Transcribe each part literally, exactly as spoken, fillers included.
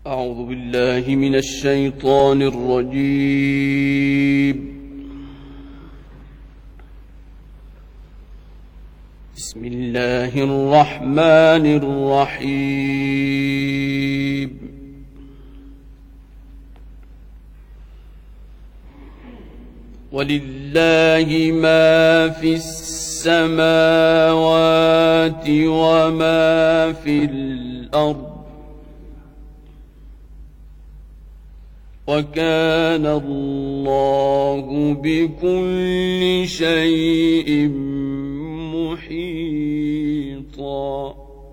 أعوذ بالله من الشيطان الرجيم. بسم الله الرحمن الرحيم. ولله ما في السماوات وما في الأرض وكان الله بكل شيء محيطا.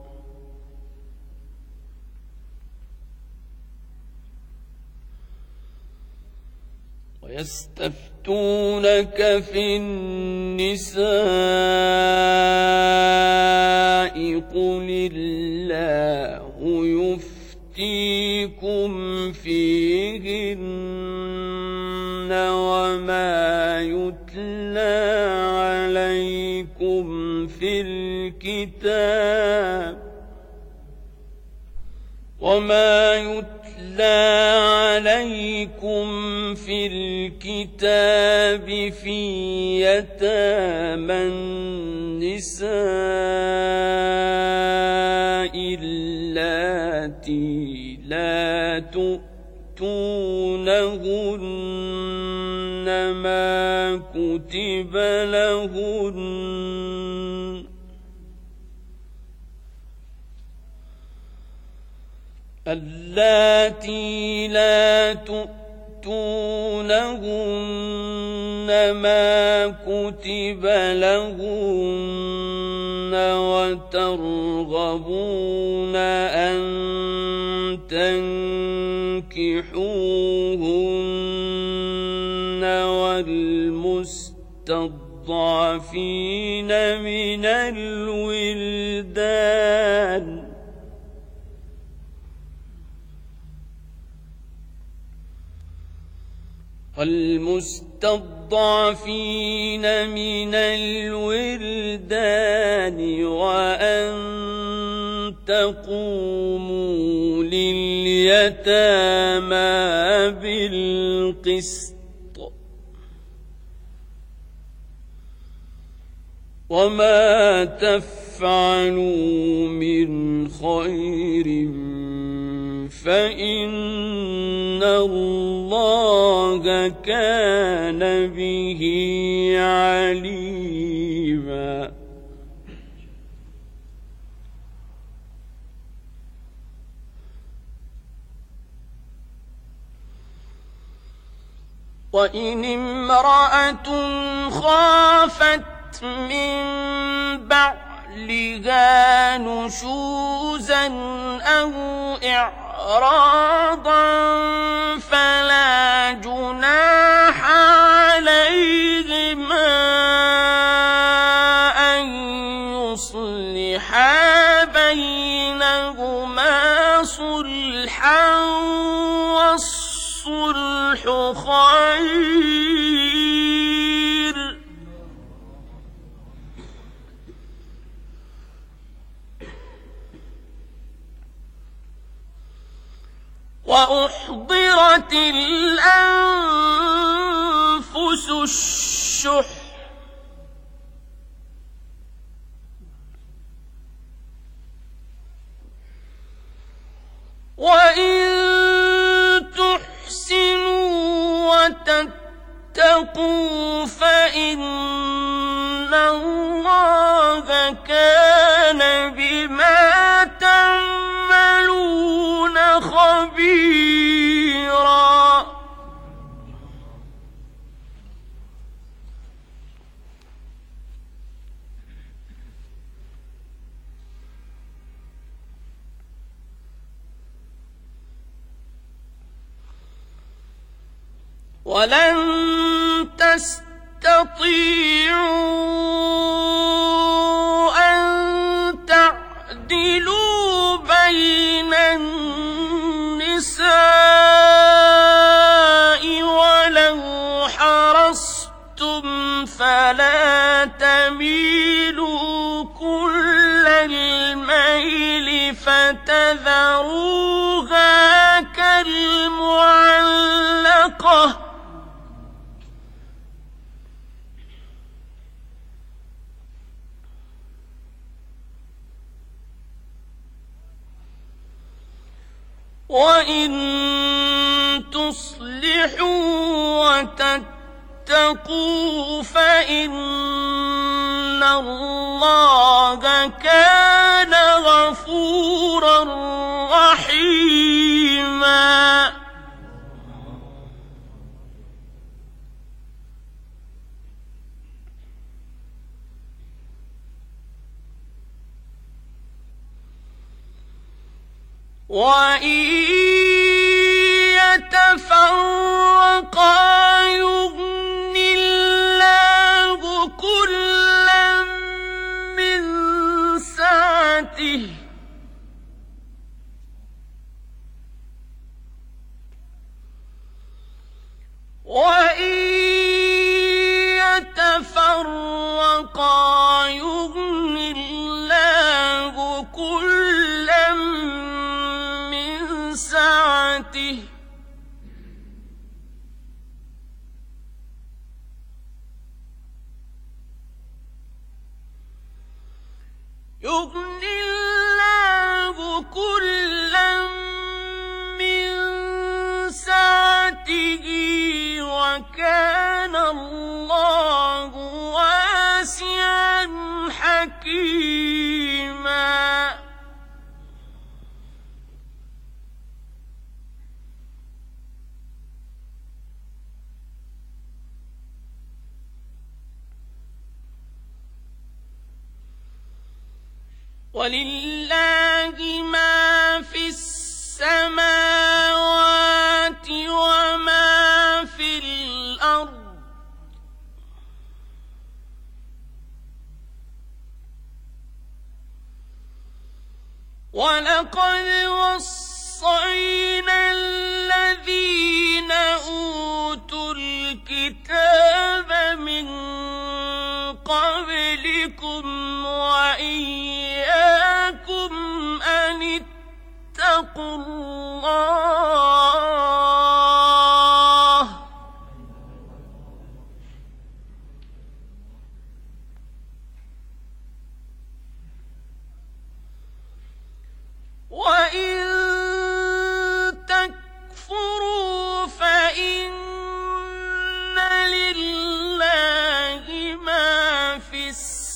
ويستفتونك في النساء قل الله يفتيكم فيهن وما يتلى عليكم في الكتاب وما يتلى عليكم في الكتاب في يتامى النساء اللاتي لا تؤتونهن ما كتب لهن اللاتي لا تؤتونهن ما كتب لهن وترغبون أن تنكحوهن والمستضعفين من الولدان والمستضعفين من الولدان وأن تقوموا لليتامى بالقسط وما تفعلوا من خير فإن الله كان به عليما. وإن امرأة خافت من بعلها نشوزا أو إعراضا فلا جناح عليهما أن يصلحا بينهما صلحا والصلح خير. وأحضرت الأنفس الشح وإن تحسنوا وتتقوا فإن الله كان بما تعملون خبيرا. ولن تستطيعوا أن تعدلوا بين النساء ولو حرصتم فلا تميلوا كل الميل فتذروها المعلقة وإن تصلحوا وتتقوا فإن الله كان غفورا رحيما. وإن يتفرقا يغن الله كلا من سعته وإن يتفرقا يغن الله كلا من سعته يغن الله كلا من سعته وكان الله واسعا حكيما. ولله ما في السماوات وما في الأرض ولقد وصينا الذين أوتوا الكتاب من قبلكم وإياكم أن اتقوا الله وإن تكفروا فإن لله ما في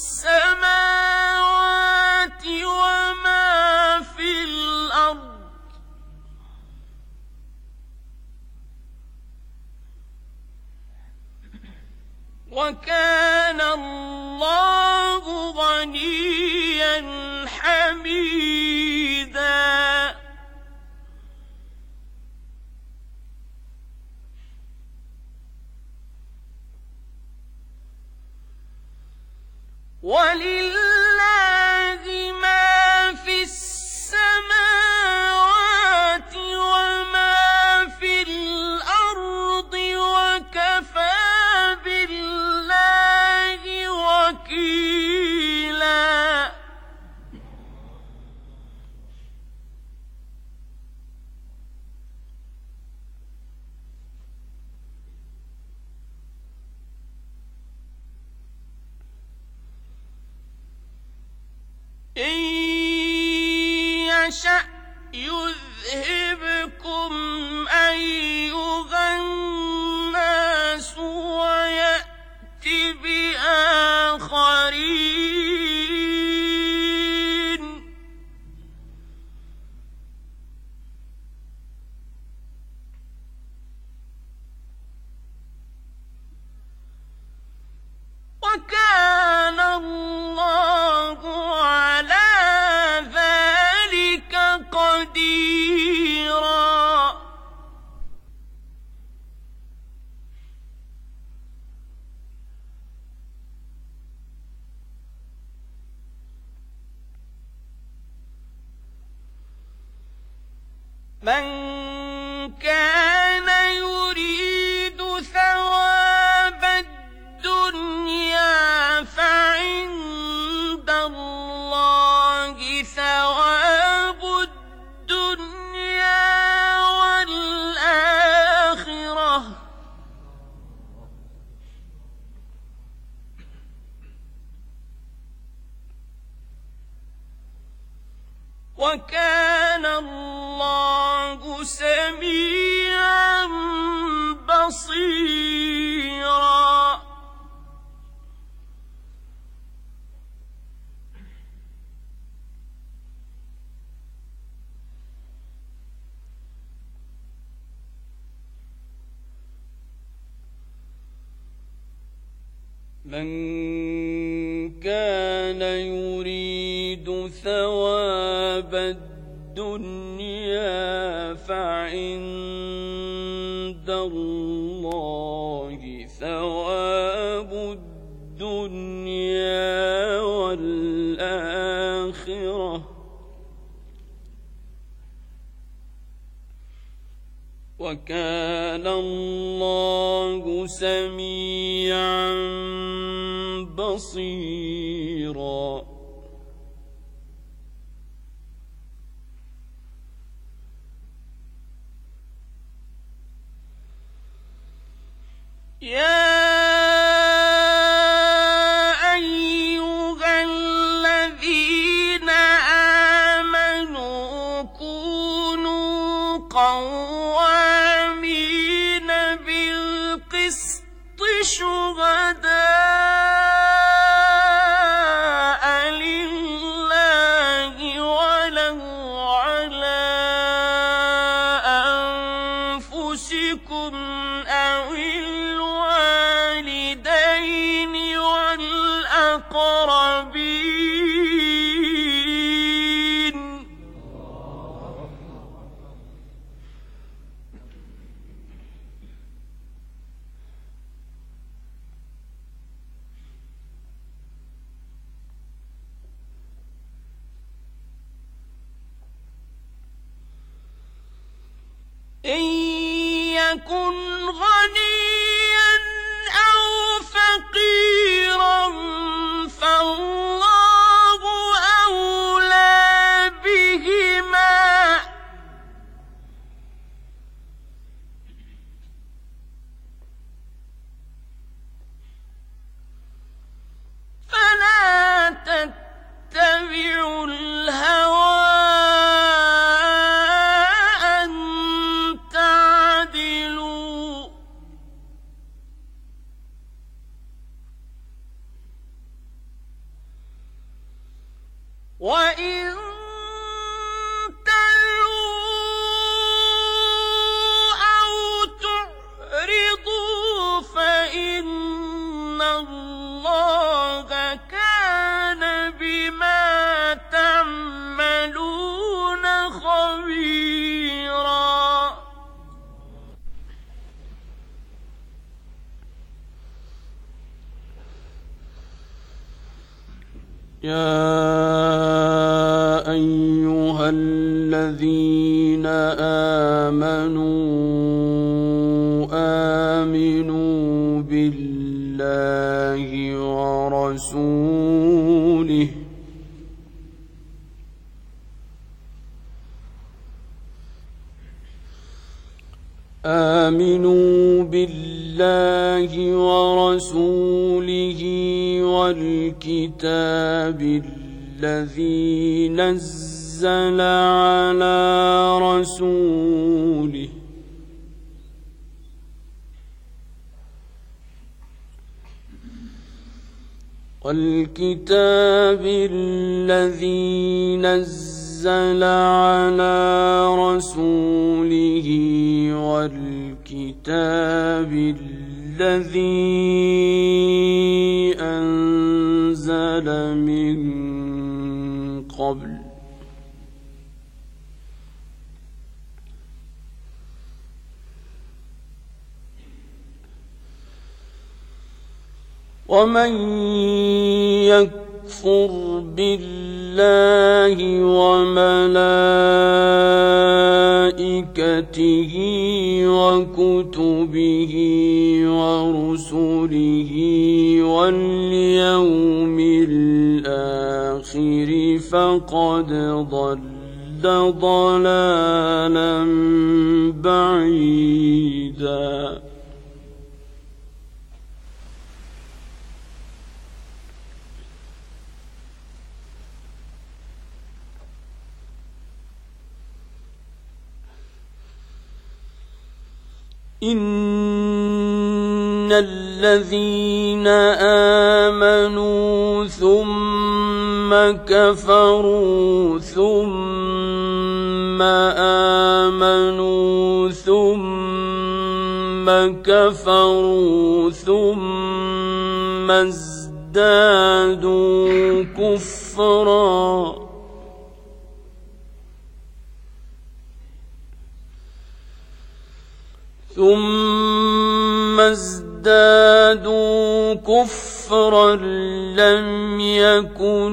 السماوات وما في الأرض وكان الله غنيا حميدا. ولله ما في السماوات وما في الأرض وكفى بالله وكيلا. إن يشأ يذهبكم أيها الناس ويأت بآخرين وكان الله على ذلك قديرا. من كان يريد ثواب الدنيا فعند الله ثواب الدنيا وكان الله سميعا بصيرا. من كان يريد ثواب الدنيا فعند الله ثواب الدنيا والآخرة وكان الله سميعا بصيرا. يا أيها الذين آمنوا كونوا قوامين بالقسط شهداء لله ولو على أنفسكم أو الوالدين والأقربين. إن يكن غنيا أو فقيرا فالله أولى بهما فلا تتبعوا الهوى وإن تلووا أو تعرضوا فإن الله كان بما تعملون خبيرا. يا أيها الذين آمنوا آمنوا بالله ورسوله آمنوا بالله ورسوله والكتاب الذي نزل على رسوله والكتاب الذي نزل على رسوله والكتاب الذي أنزل من قبل ومن يكفر بالله وملائكته وكتبه ورسله واليوم الآخر فقد ضل ضلالا بعيدا. إن الذين آمنوا ثم كفروا ثم آمنوا ثم كفروا ثم ازدادوا كفرا ثم ازدادوا كفرا لم يكن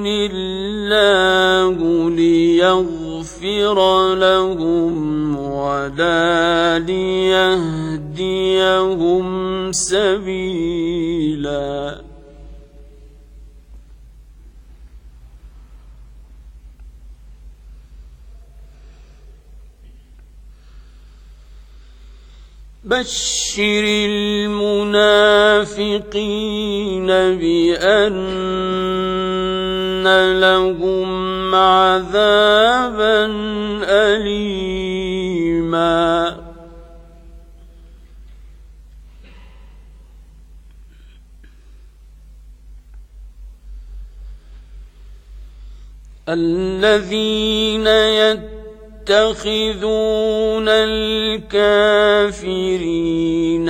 الله ليغفر لهم ولا ليهديهم سبيلا بشر المنافقين بأن لهم عذابا أليما الذين يتقون يتخذون الكافرين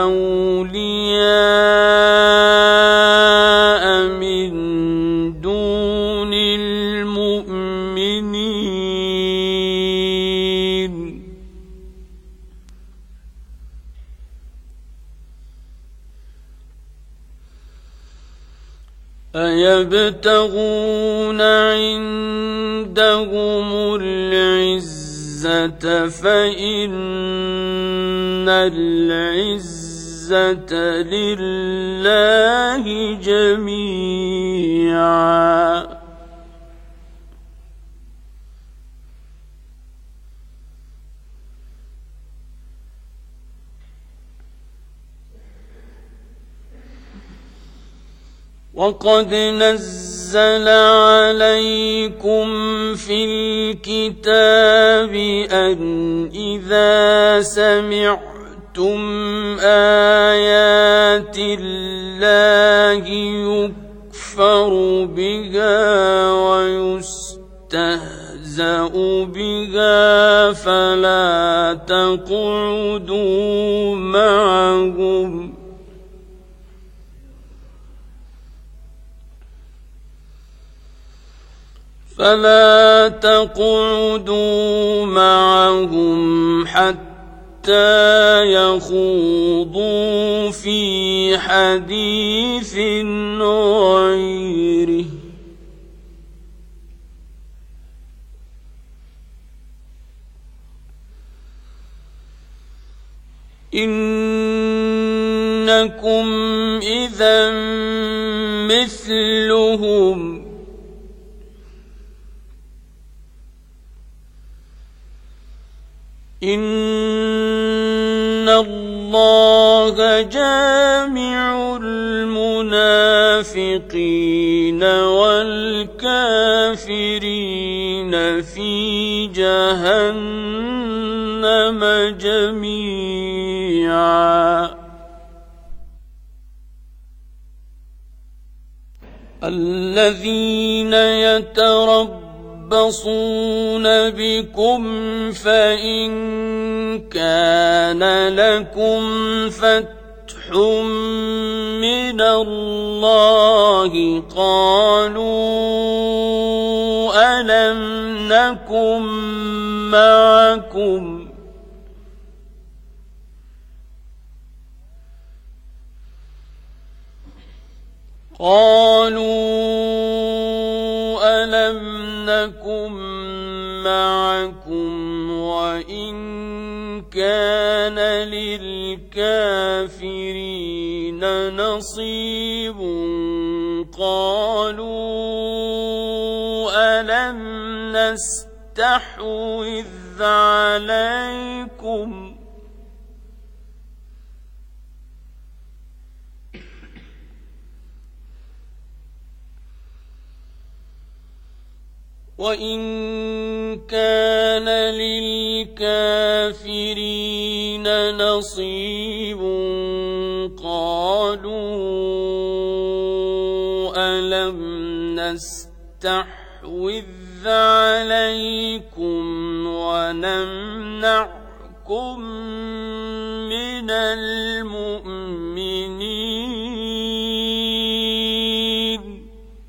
أولياء من دون المؤمنين أيبتغون عندهم العزة فإن العزة لله جميعا وقد نزل عليكم في الكتاب أن إذا سمعتم آيات الله يكفر بها ويستهزأ بها فلا تقعدوا معهم فلا تقعدوا معهم حتى يخوضوا في حديث غيره إنكم إذا مثلهم إن الله جامع المنافقين والكافرين في جهنم جميعا الذين يتربصون يتربصون بكم فإن كان لكم فتح من الله قالوا ألم نكن معكم قالوا ألم نكن معكم وإن كان للكافرين نصيب قالوا ألم نستحوذ عليكم وإن كان للكافرين نصيب نمنعكم من المؤمنين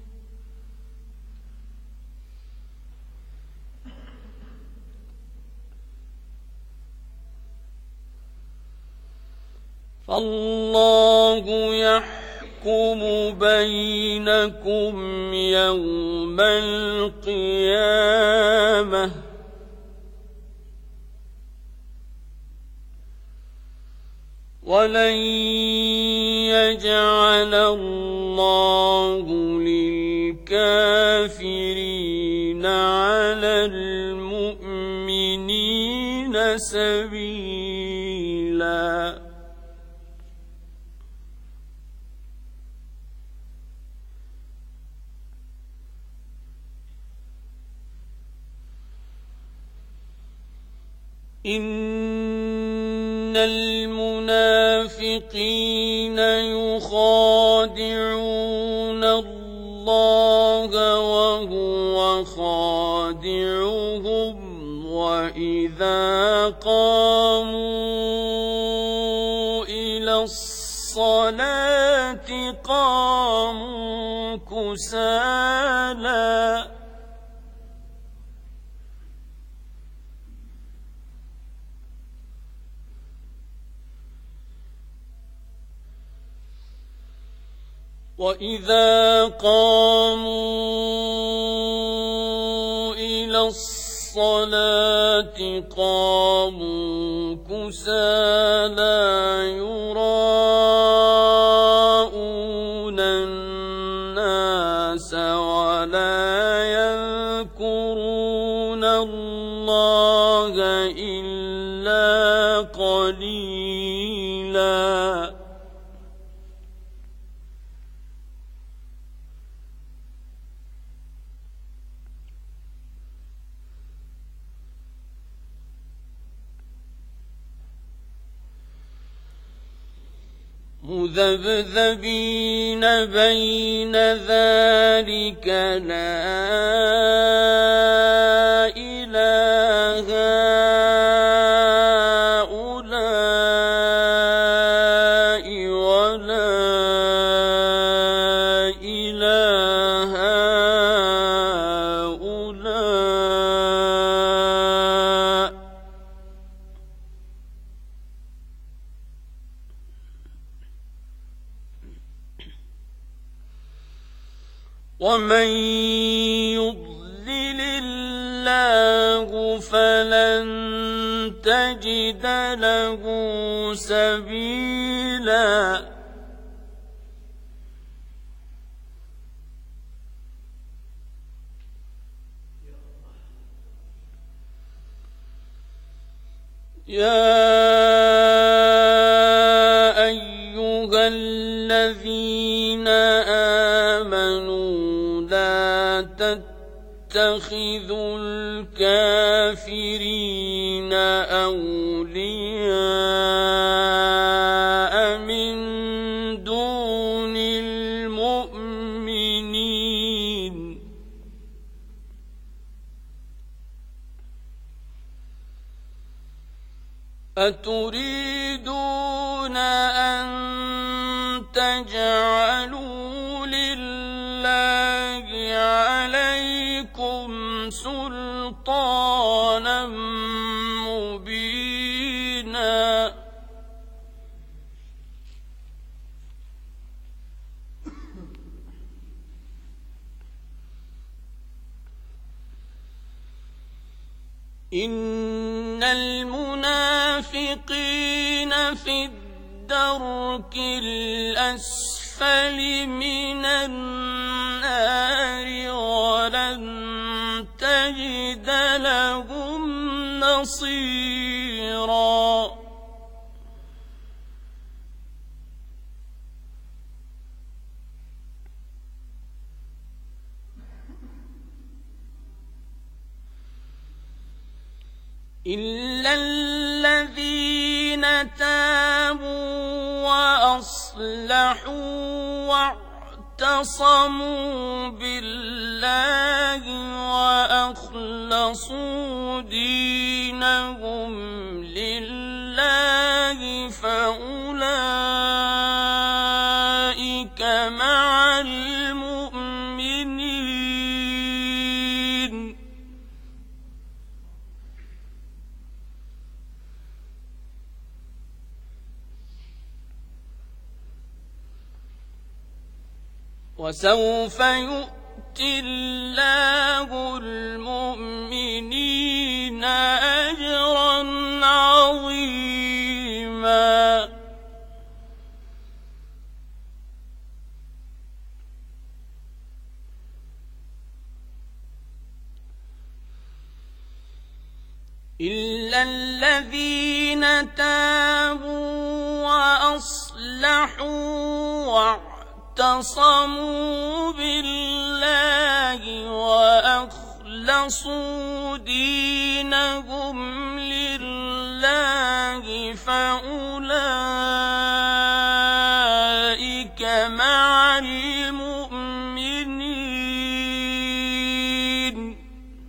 فالله يحكم بينكم يوم القيامة ولن يجعل الله للكافرين على المؤمنين سبيلا إن المنافقين يخادعون الله وهو خادعهم وإذا قاموا إلى الصلاة قاموا كسالى وإذا قاموا إلى الصلاة قاموا كسالى يراءون الناس ولا يذكرون الله إلا قليلا مذبذبين بين ذلك لا إله هؤلاء ولا إله هؤلاء ومن يضلل الله فلن تجد له سبيلا يا أيها الذين آمنوا لا تتخذوا الكافرين أولياء من دون المؤمنين أتريدون أن تجعلوا لله عليكم سلطانا مبينا إن المنافقين في الدرك الأسفل من النار ولن تجد لهم نصيرا إلا الذين تابوا وأصلحوا واعتصموا بالله وأخلصوا دينهم دينهم لله فأولئك مع المؤمنين وسوف يؤتي الله المؤمنين أجرا عظيما إلا الذين تابوا وأصلحوا واعتصموا بالله وأخلصوا دينهم لله فأولئك مع المؤمنين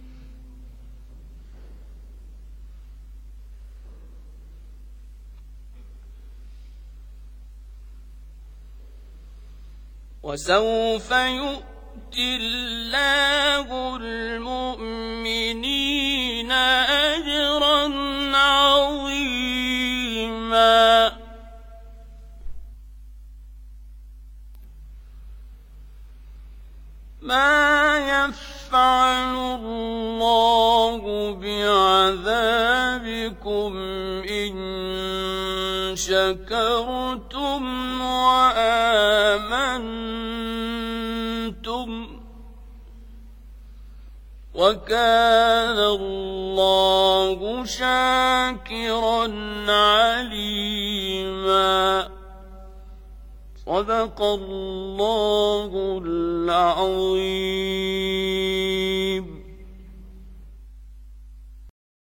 وسوف يؤتي الله المؤمنين أجرا عظيما ما يفعل الله بعذابكم إن شكرتم وآمنتم وكان الله شاكرا عليما صدق الله العظيم.